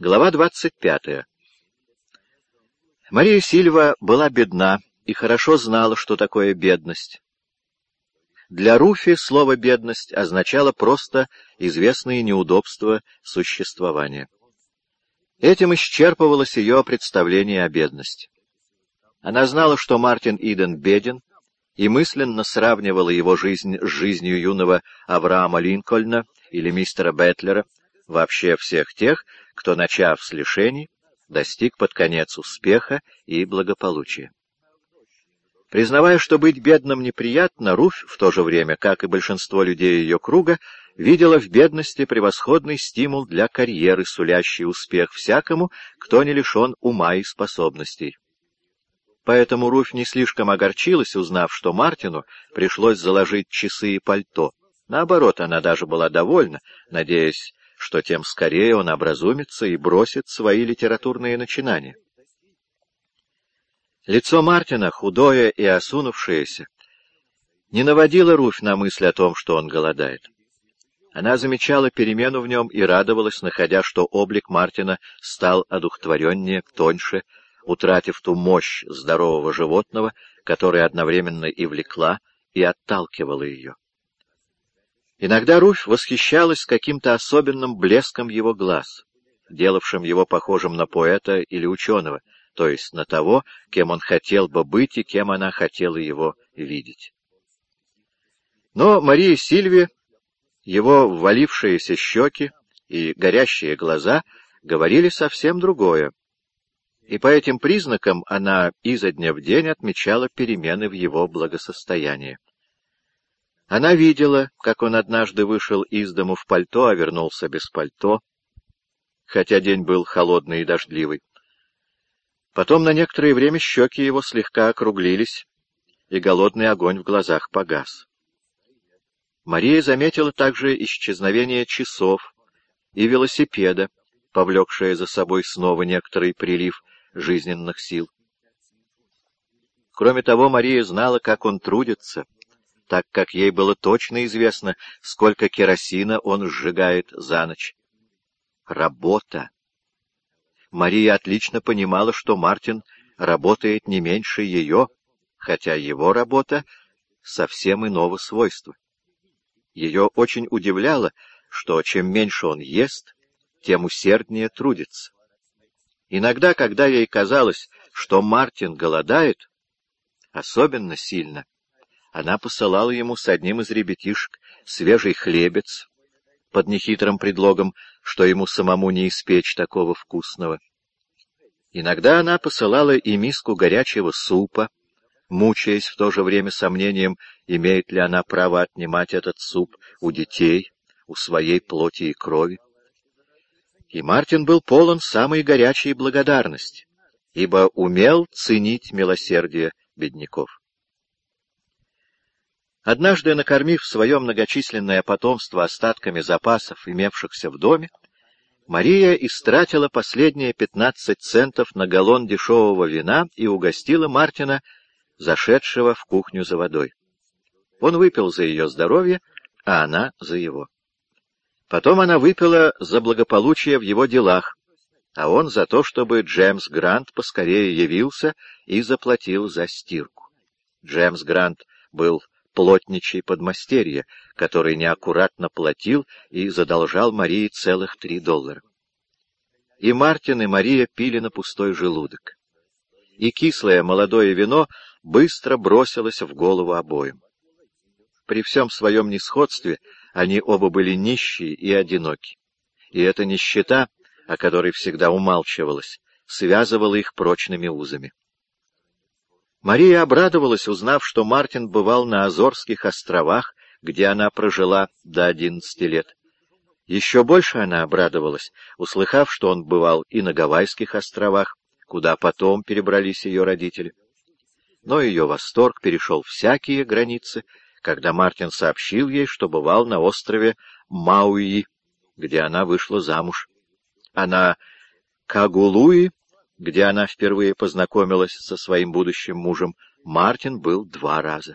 Глава 25. Мария Сильва была бедна и хорошо знала, что такое бедность. Для Руфи слово «бедность» означало просто известные неудобства существования. Этим исчерпывалось ее представление о бедности. Она знала, что Мартин Иден беден, и мысленно сравнивала его жизнь с жизнью юного Авраама Линкольна или мистера Бэтлера, вообще всех тех, кто, начав с лишений, достиг под конец успеха и благополучия. Признавая, что быть бедным неприятно, Руфь в то же время, как и большинство людей ее круга, видела в бедности превосходный стимул для карьеры, сулящий успех всякому, кто не лишен ума и способностей. Поэтому Руфь не слишком огорчилась, узнав, что Мартину пришлось заложить часы и пальто. Наоборот, она даже была довольна, надеясь, что тем скорее он образумится и бросит свои литературные начинания. Лицо Мартина, худое и осунувшееся, не наводило Руфь на мысль о том, что он голодает. Она замечала перемену в нем и радовалась, находя, что облик Мартина стал одухотвореннее, тоньше, утратив ту мощь здорового животного, которая одновременно и влекла, и отталкивала ее. Иногда Руфь восхищалась каким-то особенным блеском его глаз, делавшим его похожим на поэта или ученого, то есть на того, кем он хотел бы быть и кем она хотела его видеть. Но Марии Сильве его ввалившиеся щеки и горящие глаза говорили совсем другое, и по этим признакам она изо дня в день отмечала перемены в его благосостоянии. Она видела, как он однажды вышел из дому в пальто, а вернулся без пальто, хотя день был холодный и дождливый. Потом на некоторое время щеки его слегка округлились, и голодный огонь в глазах погас. Мария заметила также исчезновение часов и велосипеда, повлекшее за собой снова некоторый прилив жизненных сил. Кроме того, Мария знала, как он трудится, так как ей было точно известно, сколько керосина он сжигает за ночь. Работа. Мария отлично понимала, что Мартин работает не меньше ее, хотя его работа совсем иного свойства. Ее очень удивляло, что чем меньше он ест, тем усерднее трудится. Иногда, когда ей казалось, что Мартин голодает, особенно сильно, она посылала ему с одним из ребятишек свежий хлебец, под нехитрым предлогом, что ему самому не испечь такого вкусного. Иногда она посылала и миску горячего супа, мучаясь в то же время сомнением, имеет ли она право отнимать этот суп у детей, у своей плоти и крови. И Мартин был полон самой горячей благодарности, ибо умел ценить милосердие бедняков. Однажды, накормив свое многочисленное потомство остатками запасов, имевшихся в доме, Мария истратила последние 15 центов на галлон дешевого вина и угостила Мартина, зашедшего в кухню за водой. Он выпил за ее здоровье, а она за его. Потом она выпила за благополучие в его делах, а он за то, чтобы Джеймс Грант поскорее явился и заплатил за стирку. Джеймс Грант был плотничий подмастерье, который неаккуратно платил и задолжал Марии целых $3. И Мартин, и Мария пили на пустой желудок. И кислое молодое вино быстро бросилось в голову обоим. При всем своем несходстве они оба были нищие и одиноки. И эта нищета, о которой всегда умалчивалось, связывала их прочными узами. Мария обрадовалась, узнав, что Мартин бывал на Азорских островах, где она прожила до 11 лет. Еще больше она обрадовалась, услыхав, что он бывал и на Гавайских островах, куда потом перебрались ее родители. Но ее восторг перешел всякие границы, когда Мартин сообщил ей, что бывал на острове Мауи, где она вышла замуж. А на Кагулуи, где она впервые познакомилась со своим будущим мужем, Мартин был 2 раза.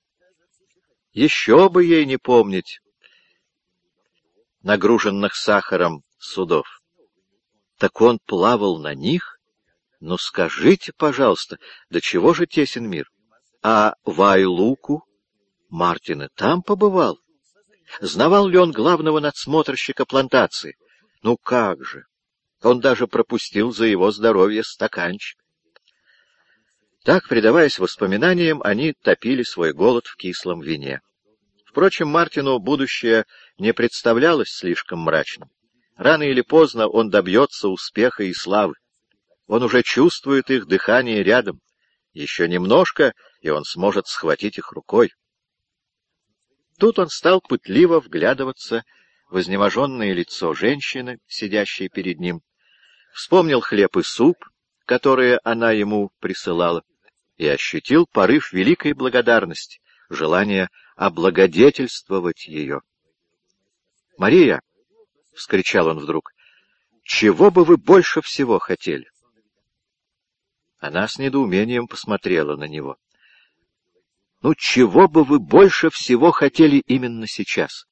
Еще бы ей не помнить нагруженных сахаром судов. Так он плавал на них? Ну скажите, пожалуйста, до чего же тесен мир? А в Айлуку Мартин и там побывал? Знавал ли он главного надсмотрщика плантации? Ну как же! Он даже пропустил за его здоровье стаканчик. Так, предаваясь воспоминаниям, они топили свой голод в кислом вине. Впрочем, Мартину будущее не представлялось слишком мрачным. Рано или поздно он добьется успеха и славы. Он уже чувствует их дыхание рядом. Еще немножко, и он сможет схватить их рукой. Тут он стал пытливо вглядываться в изнеможенное лицо женщины, сидящей перед ним. Вспомнил хлеб и суп, которые она ему присылала, и ощутил порыв великой благодарности, желание облагодетельствовать ее. «Мария!» — вскричал он вдруг. «Чего бы вы больше всего хотели?» Она с недоумением посмотрела на него. «Ну, чего бы вы больше всего хотели именно сейчас?»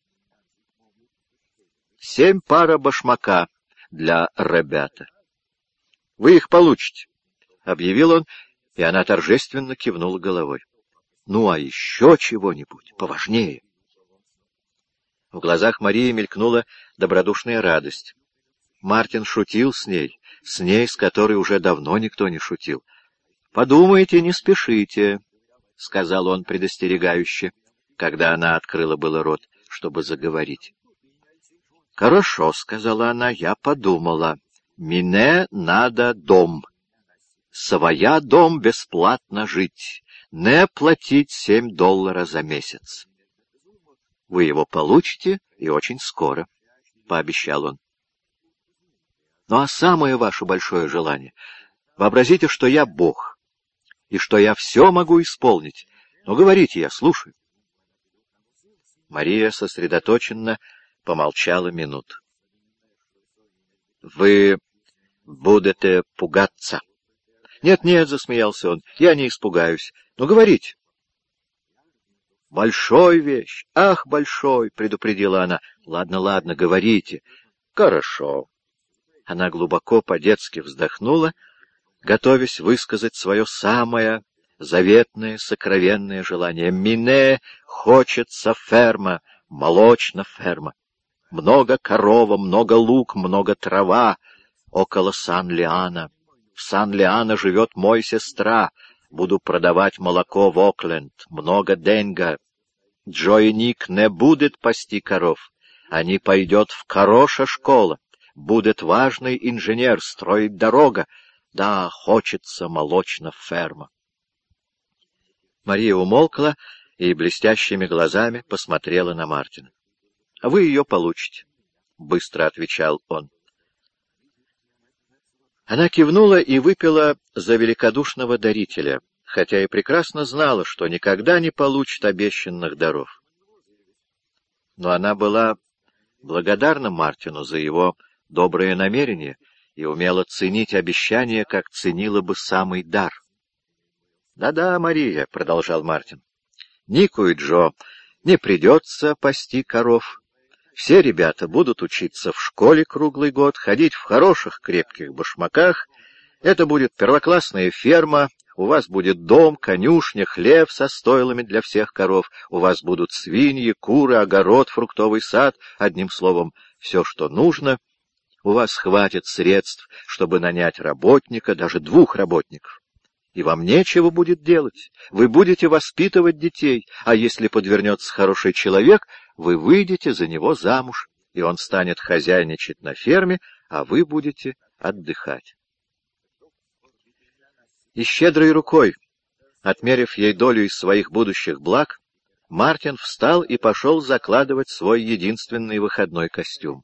7 пар башмака для ребята. Вы их получите, — объявил он, и она торжественно кивнула головой. Ну, а еще чего-нибудь поважнее. В глазах Марии мелькнула добродушная радость. Мартин шутил с ней, с которой уже давно никто не шутил. «Подумайте, не спешите», — сказал он предостерегающе, когда она открыла было рот, чтобы заговорить. «Хорошо», — сказала она, — «я подумала. Мне надо дом. Своя дом бесплатно жить, не платить $7 за месяц». «Вы его получите, и очень скоро», — пообещал он. «Ну а самое ваше большое желание? Вообразите, что я Бог, и что я все могу исполнить. Ну, говорите, я слушаю». Мария сосредоточенно помолчала минуту. «Вы будете пугаться». «Нет-нет», — засмеялся он, — «я не испугаюсь. Ну, говорите». «Большой вещь! Ах, большой!» — предупредила она. «Ладно, ладно, говорите». «Хорошо». Она глубоко по-детски вздохнула, готовясь высказать свое самое заветное, сокровенное желание. «Мине хочется ферма, молочная ферма. Много корова, много лук, много трава около Сан-Лиана. В Сан-Лиана живет мой сестра. Буду продавать молоко в Окленд. Много деньга. Джо и Ник не будет пасти коров. Они пойдет в хорошая школа. Будет важный инженер, строить дорога. Да, хочется молочная ферма». Мария умолкла и блестящими глазами посмотрела на Мартина. — А вы ее получите, — быстро отвечал он. Она кивнула и выпила за великодушного дарителя, хотя и прекрасно знала, что никогда не получит обещанных даров. Но она была благодарна Мартину за его доброе намерение и умела ценить обещание, как ценила бы самый дар. «Да-да, Мария», — продолжал Мартин, — «Нику и Джо не придется пасти коров. Все ребята будут учиться в школе круглый год, ходить в хороших крепких башмаках. Это будет первоклассная ферма, у вас будет дом, конюшня, хлев со стойлами для всех коров, у вас будут свиньи, куры, огород, фруктовый сад, одним словом, все, что нужно. У вас хватит средств, чтобы нанять работника, даже 2 работников. И вам нечего будет делать. Вы будете воспитывать детей, а если подвернется хороший человек, вы выйдете за него замуж, и он станет хозяйничать на ферме, а вы будете отдыхать». И щедрой рукой, отмерив ей долю из своих будущих благ, Мартин встал и пошел закладывать свой единственный выходной костюм.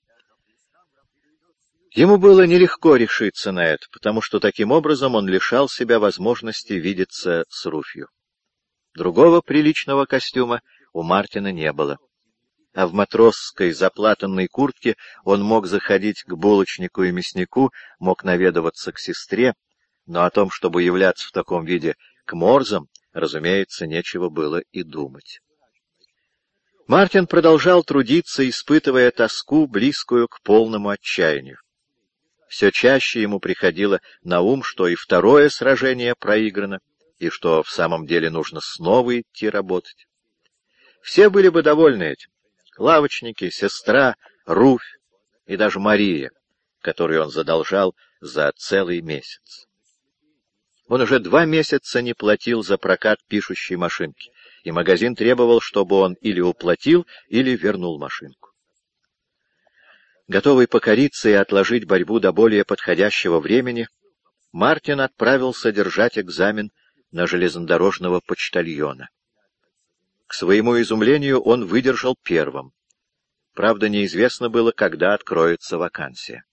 Ему было нелегко решиться на это, потому что таким образом он лишал себя возможности видеться с Руфью. Другого приличного костюма у Мартина не было. А в матросской заплатанной куртке он мог заходить к булочнику и мяснику, мог наведываться к сестре, но о том, чтобы являться в таком виде к Морзам, разумеется, нечего было и думать. Мартин продолжал трудиться, испытывая тоску, близкую к полному отчаянию. Все чаще ему приходило на ум, что и второе сражение проиграно, и что в самом деле нужно снова идти работать. Все были бы довольны этим. Лавочники, сестра, Руфь и даже Мария, которой он задолжал за целый месяц. Он уже 2 месяца не платил за прокат пишущей машинки, и магазин требовал, чтобы он или уплатил, или вернул машинку. Готовый покориться и отложить борьбу до более подходящего времени, Мартин отправился держать экзамен на железнодорожного почтальона. К своему изумлению он выдержал первым. Правда, неизвестно было, когда откроется вакансия.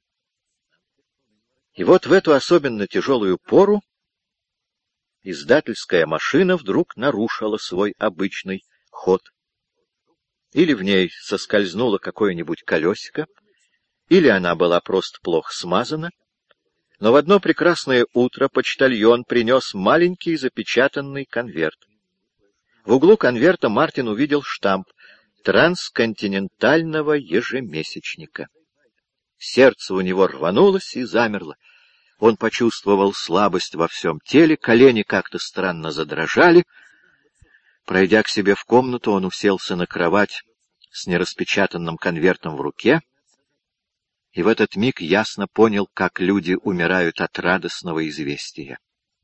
И вот в эту особенно тяжелую пору издательская машина вдруг нарушила свой обычный ход. Или в ней соскользнуло какое-нибудь колесико, или она была просто плохо смазана, но в одно прекрасное утро почтальон принес маленький запечатанный конверт. В углу конверта Мартин увидел штамп трансконтинентального ежемесячника. Сердце у него рванулось и замерло. Он почувствовал слабость во всем теле, колени как-то странно задрожали. Пройдя к себе в комнату, он уселся на кровать с нераспечатанным конвертом в руке, и в этот миг ясно понял, как люди умирают от радостного известия.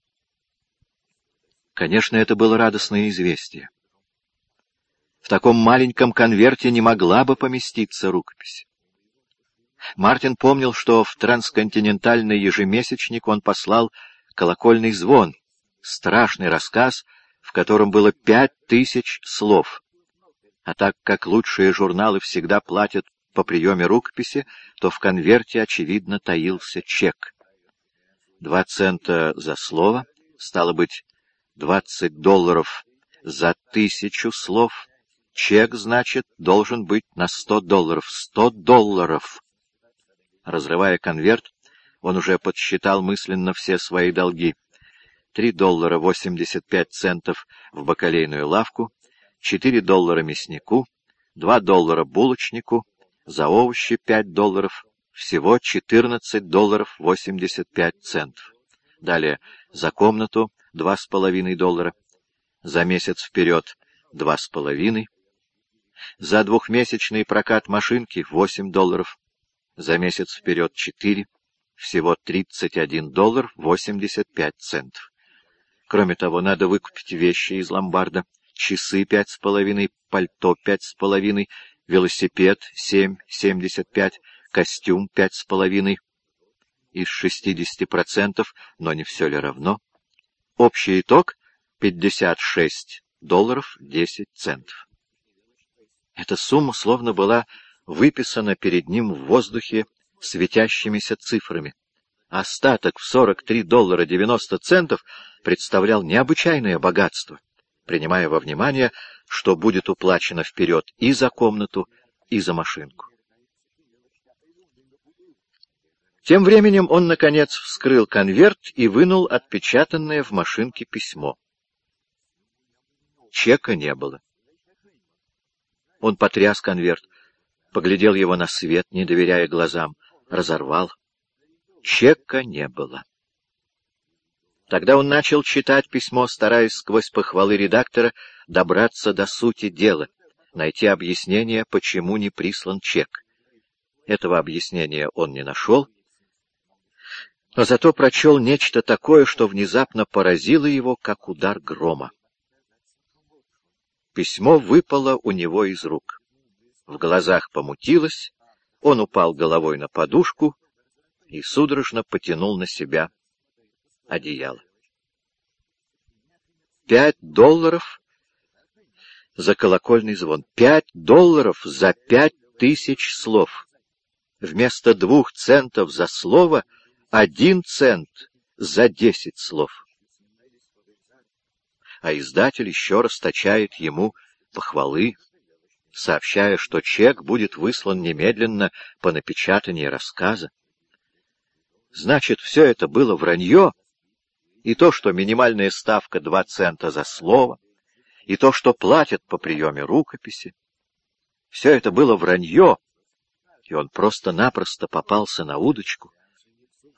Конечно, это было радостное известие. В таком маленьком конверте не могла бы поместиться рукопись. Мартин помнил, что в трансконтинентальный ежемесячник он послал «Колокольный звон», страшный рассказ, в котором было 5000 слов. А так как лучшие журналы всегда платят по приеме рукописи, то в конверте, очевидно, таился чек. 2 цента за слово, стало быть, $20 за 1000 слов. Чек, значит, должен быть на $100. $100! Разрывая конверт, он уже подсчитал мысленно все свои долги. $3.85 в бакалейную лавку, $4 мяснику, $2 булочнику, за овощи $5, всего $14.85. Далее за комнату $2,5, за месяц вперед $2,5, за 2-месячный прокат машинки $8, за месяц вперед 4, всего $31.85. Кроме того, надо выкупить вещи из ломбарда: часы 5,5, пальто 5,5, велосипед 7,75, костюм 5,5. Из 60%, но не все ли равно? Общий итог — $56.10. Эта сумма словно была выписана перед ним в воздухе светящимися цифрами. Остаток в $43.90 представлял необычайное богатство, принимая во внимание, что будет уплачено вперед и за комнату, и за машинку. Тем временем он, наконец, вскрыл конверт и вынул отпечатанное в машинке письмо. Чека не было. Он потряс конверт, поглядел его на свет, не доверяя глазам, разорвал. Чека не было. Тогда он начал читать письмо, стараясь сквозь похвалы редактора добраться до сути дела, найти объяснение, почему не прислан чек. Этого объяснения он не нашел, но зато прочел нечто такое, что внезапно поразило его, как удар грома. Письмо выпало у него из рук. В глазах помутилось, он упал головой на подушку и судорожно потянул на себя одеяло. $5 за колокольный звон. $5 за 5000 слов. Вместо 2 центов за слово 1 цент за 10 слов. А издатель еще расточает ему похвалы, сообщая, что чек будет выслан немедленно по напечатании рассказа. Значит, все это было вранье, и то, что минимальная ставка 2 цента за слово, и то, что платят по приеме рукописи. Все это было вранье, и он просто-напросто попался на удочку,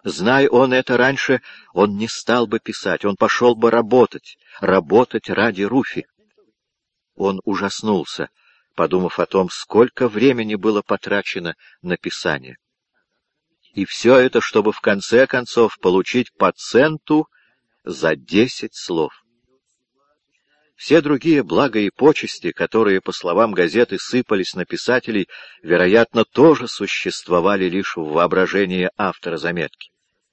Знай он это раньше, он не стал бы писать, он пошел бы работать ради Руфи. Он ужаснулся, подумав о том, сколько времени было потрачено на писание. И все это, чтобы в конце концов получить по центу за 10 слов. Все другие блага и почести, которые, по словам газеты, сыпались на писателей, вероятно, тоже существовали лишь в воображении автора заметки.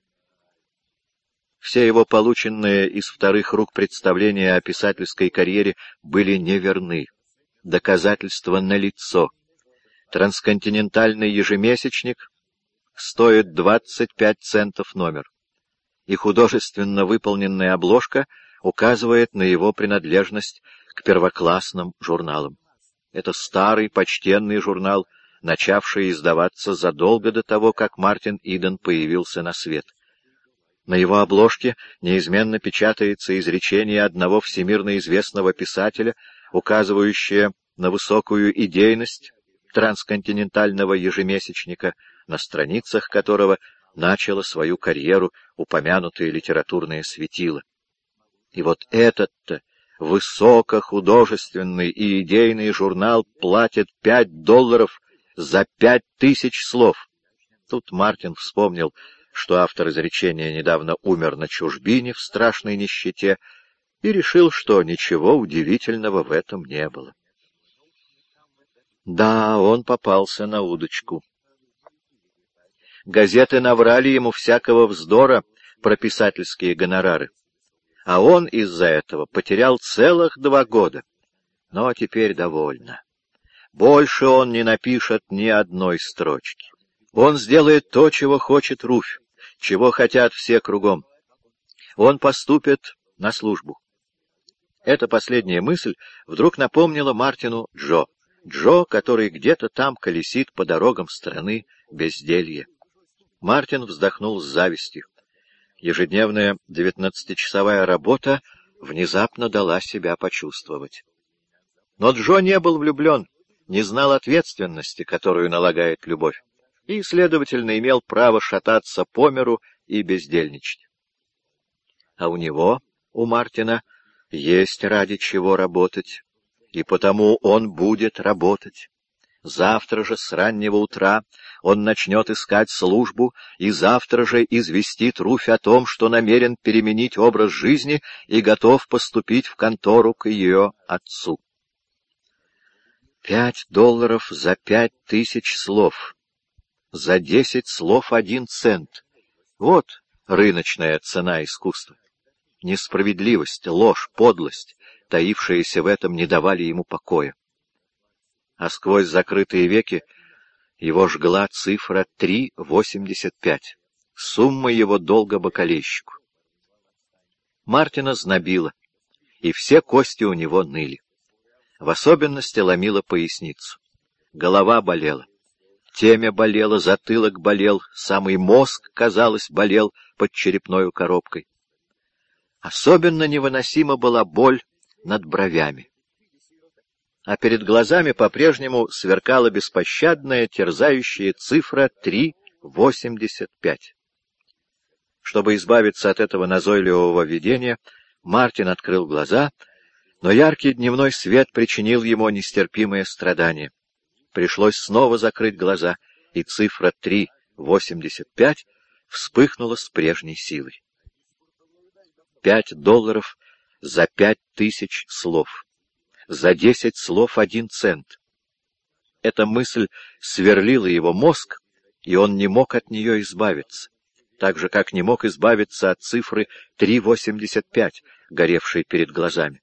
Все его полученные из вторых рук представления о писательской карьере были неверны. Доказательства налицо. Трансконтинентальный ежемесячник стоит 25 центов номер, и художественно выполненная обложка указывает на его принадлежность к первоклассным журналам. Это старый, почтенный журнал, начавший издаваться задолго до того, как Мартин Иден появился на свет. На его обложке неизменно печатается изречение одного всемирно известного писателя, указывающее на высокую идейность трансконтинентального ежемесячника, на страницах которого начало свою карьеру упомянутое литературное светило. И вот этот-то высокохудожественный и идейный журнал платит $5 за 5000 слов. Тут Мартин вспомнил, что автор изречения недавно умер на чужбине в страшной нищете, и решил, что ничего удивительного в этом не было. Да, он попался на удочку. Газеты наврали ему всякого вздора про писательские гонорары, а он из-за этого потерял целых 2 года. Но теперь довольно. Больше он не напишет ни одной строчки. Он сделает то, чего хочет Руфь, чего хотят все кругом. Он поступит на службу. Эта последняя мысль вдруг напомнила Мартину Джо, который где-то там колесит по дорогам страны безделья. Мартин вздохнул с завистью. Ежедневная 19-часовая работа внезапно дала себя почувствовать. Но Джо не был влюблен, не знал ответственности, которую налагает любовь, и, следовательно, имел право шататься по миру и бездельничать. А у Мартина, есть ради чего работать, и потому он будет работать. Завтра же с раннего утра он начнет искать службу, и завтра же известит Руфь о том, что намерен переменить образ жизни и готов поступить в контору к ее отцу. $5 за 5000 слов. За 10 слов 1 цент. Вот рыночная цена искусства. Несправедливость, ложь, подлость, таившиеся в этом, не давали ему покоя. А сквозь закрытые веки его жгла цифра 3,85, сумма его долга бакалейщику. Мартина знобило, и все кости у него ныли. В особенности ломила поясницу. Голова болела. Темя болела, затылок болел, самый мозг, казалось, болел под черепной коробкой. Особенно невыносима была боль над бровями. А перед глазами по-прежнему сверкала беспощадная, терзающая цифра 3,85. Чтобы избавиться от этого назойливого видения, Мартин открыл глаза, но яркий дневной свет причинил ему нестерпимое страдание. Пришлось снова закрыть глаза, и цифра 3,85 вспыхнула с прежней силой. $5 за 5000 слов. За 10 слов 1 цент. Эта мысль сверлила его мозг, и он не мог от нее избавиться, так же, как не мог избавиться от цифры 3,85, горевшей перед глазами.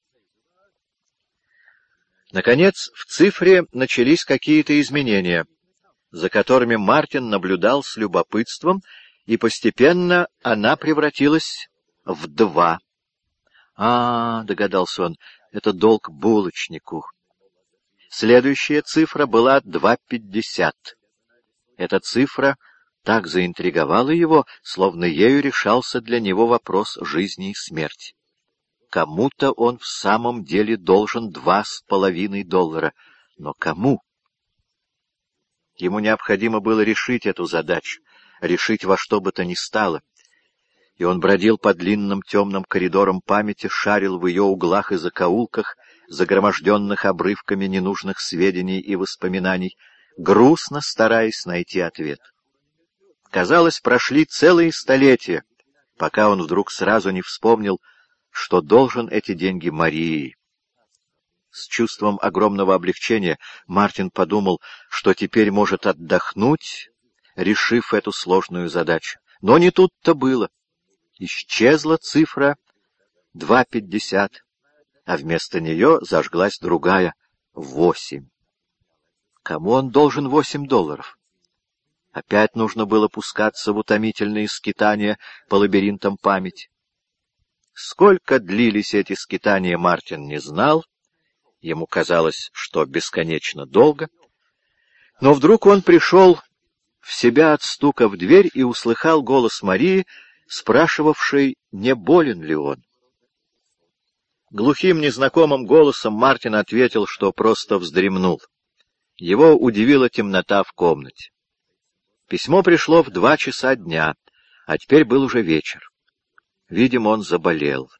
Наконец, в цифре начались какие-то изменения, за которыми Мартин наблюдал с любопытством, и постепенно она превратилась в 2. Догадался он, это долг булочнику. Следующая цифра была 2,50. Эта цифра так заинтриговала его, словно ею решался для него вопрос жизни и смерти. Кому-то он в самом деле должен $2,5. Но кому? Ему необходимо было решить эту задачу, решить во что бы то ни стало. И он бродил по длинным темным коридорам памяти, шарил в ее углах и закоулках, загроможденных обрывками ненужных сведений и воспоминаний, грустно стараясь найти ответ. Казалось, прошли целые столетия, пока он вдруг сразу не вспомнил, что должен эти деньги Марии. С чувством огромного облегчения Мартин подумал, что теперь может отдохнуть, решив эту сложную задачу. Но не тут-то было. Исчезла цифра 2,50, а вместо нее зажглась другая — 8. Кому он должен $8? Опять нужно было пускаться в утомительные скитания по лабиринтам памяти. Сколько длились эти скитания, Мартин не знал. Ему казалось, что бесконечно долго. Но вдруг он пришел в себя от стука в дверь и услыхал голос Марии, спрашивавшей, не болен ли он. Глухим незнакомым голосом Мартин ответил, что просто вздремнул. Его удивила темнота в комнате. Письмо пришло в 2 часа дня, а теперь был уже вечер. Видимо, он заболел.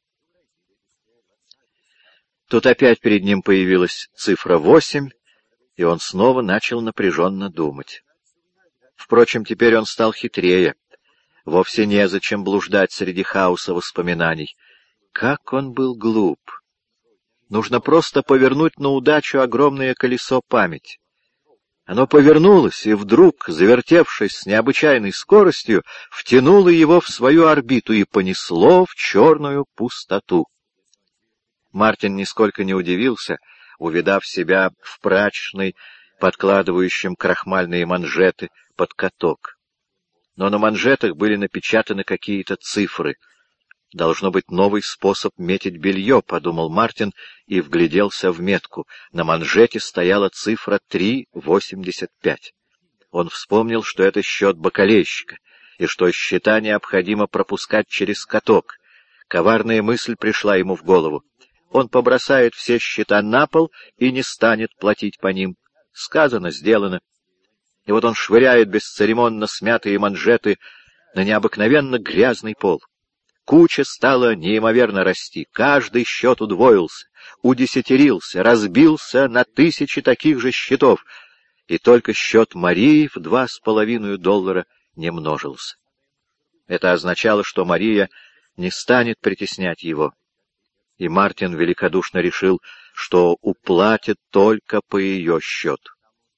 Тут опять перед ним появилась цифра 8, и он снова начал напряженно думать. Впрочем, теперь он стал хитрее. Вовсе незачем блуждать среди хаоса воспоминаний. Как он был глуп! Нужно просто повернуть на удачу огромное колесо памяти. Оно повернулось, и вдруг, завертевшись с необычайной скоростью, втянуло его в свою орбиту и понесло в черную пустоту. Мартин нисколько не удивился, увидав себя в прачечной, подкладывающем крахмальные манжеты под каток. Но на манжетах были напечатаны какие-то цифры. «Должно быть новый способ метить белье», — подумал Мартин и вгляделся в метку. На манжете стояла цифра 3,85. Он вспомнил, что это счет бакалейщика, и что счета необходимо пропускать через каток. Коварная мысль пришла ему в голову. Он побросает все счета на пол и не станет платить по ним. Сказано, сделано. И вот он швыряет бесцеремонно смятые манжеты на необыкновенно грязный пол. Куча стала неимоверно расти, каждый счет удвоился, удесятерился, разбился на 1000 таких же счетов, и только счет Марии в $2,5 не множился. Это означало, что Мария не станет притеснять его, и Мартин великодушно решил, что уплатит только по ее счету.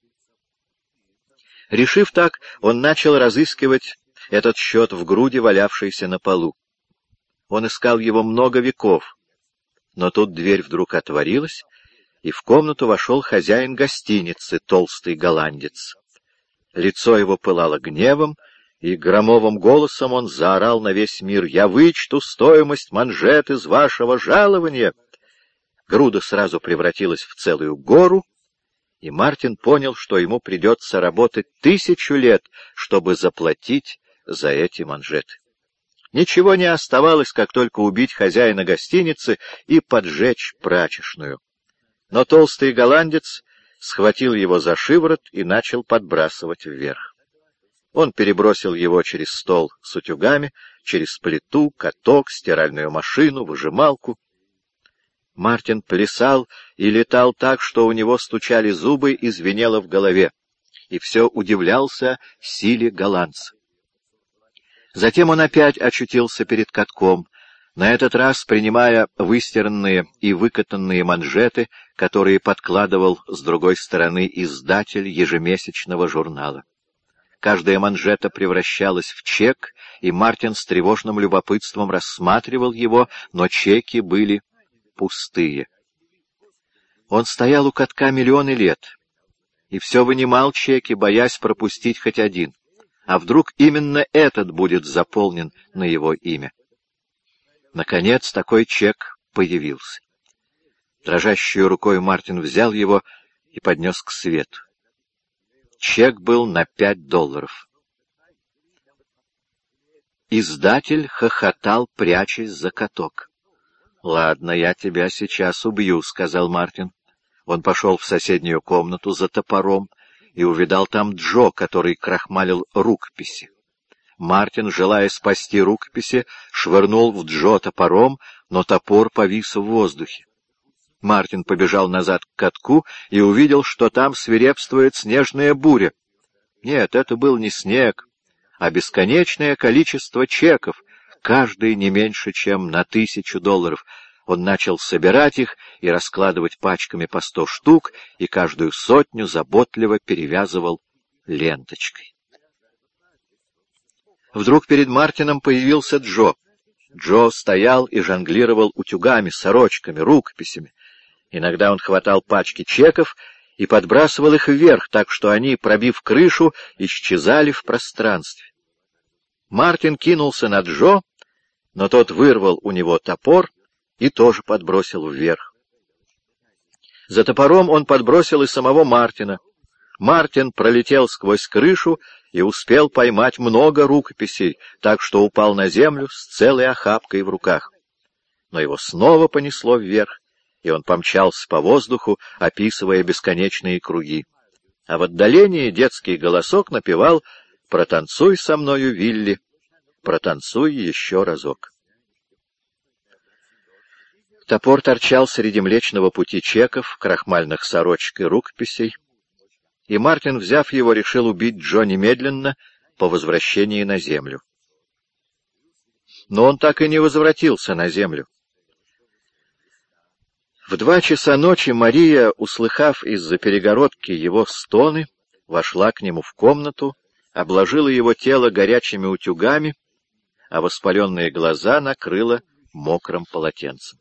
Решив так, он начал разыскивать этот счет в груди, валявшейся на полу. Он искал его много веков, но тут дверь вдруг отворилась, и в комнату вошел хозяин гостиницы, толстый голландец. Лицо его пылало гневом, и громовым голосом он заорал на весь мир: «Я вычту стоимость манжет из вашего жалования!» Груда сразу превратилась в целую гору, и Мартин понял, что ему придется работать 1000 лет, чтобы заплатить за эти манжеты. Ничего не оставалось, как только убить хозяина гостиницы и поджечь прачечную. Но толстый голландец схватил его за шиворот и начал подбрасывать вверх. Он перебросил его через стол с утюгами, через плиту, каток, стиральную машину, выжималку. Мартин плясал и летал так, что у него стучали зубы и звенело в голове, и все удивлялся силе голландца. Затем он опять очутился перед катком, на этот раз принимая выстиранные и выкатанные манжеты, которые подкладывал с другой стороны издатель ежемесячного журнала. Каждая манжета превращалась в чек, и Мартин с тревожным любопытством рассматривал его, но чеки были пустые. Он стоял у катка миллионы лет, и все вынимал чеки, боясь пропустить хоть один. А вдруг именно этот будет заполнен на его имя? Наконец такой чек появился. Дрожащей рукой Мартин взял его и поднес к свету. Чек был на $5. Издатель хохотал, прячась за каток. «Ладно, я тебя сейчас убью», — сказал Мартин. Он пошел в соседнюю комнату за топором и увидал там Джо, который крахмалил рукописи. Мартин, желая спасти рукописи, швырнул в Джо топором, но топор повис в воздухе. Мартин побежал назад к катку и увидел, что там свирепствует снежная буря. Нет, это был не снег, а бесконечное количество чеков, каждый не меньше, чем на $1000. Он начал собирать их и раскладывать пачками по 100 штук, и каждую сотню заботливо перевязывал ленточкой. Вдруг перед Мартином появился Джо. Джо стоял и жонглировал утюгами, сорочками, рукописями. Иногда он хватал пачки чеков и подбрасывал их вверх, так что они, пробив крышу, исчезали в пространстве. Мартин кинулся на Джо, но тот вырвал у него топор и тоже подбросил вверх. За топором он подбросил и самого Мартина. Мартин пролетел сквозь крышу и успел поймать много рукописей, так что упал на землю с целой охапкой в руках. Но его снова понесло вверх, и он помчался по воздуху, описывая бесконечные круги. А в отдалении детский голосок напевал «Протанцуй со мною, Вилли, протанцуй еще разок». Топор торчал среди Млечного Пути чеков, крахмальных сорочек и рукописей, и Мартин, взяв его, решил убить Джо немедленно по возвращении на землю. Но он так и не возвратился на землю. В 2 часа ночи Мария, услыхав из-за перегородки его стоны, вошла к нему в комнату, обложила его тело горячими утюгами, а воспаленные глаза накрыла мокрым полотенцем.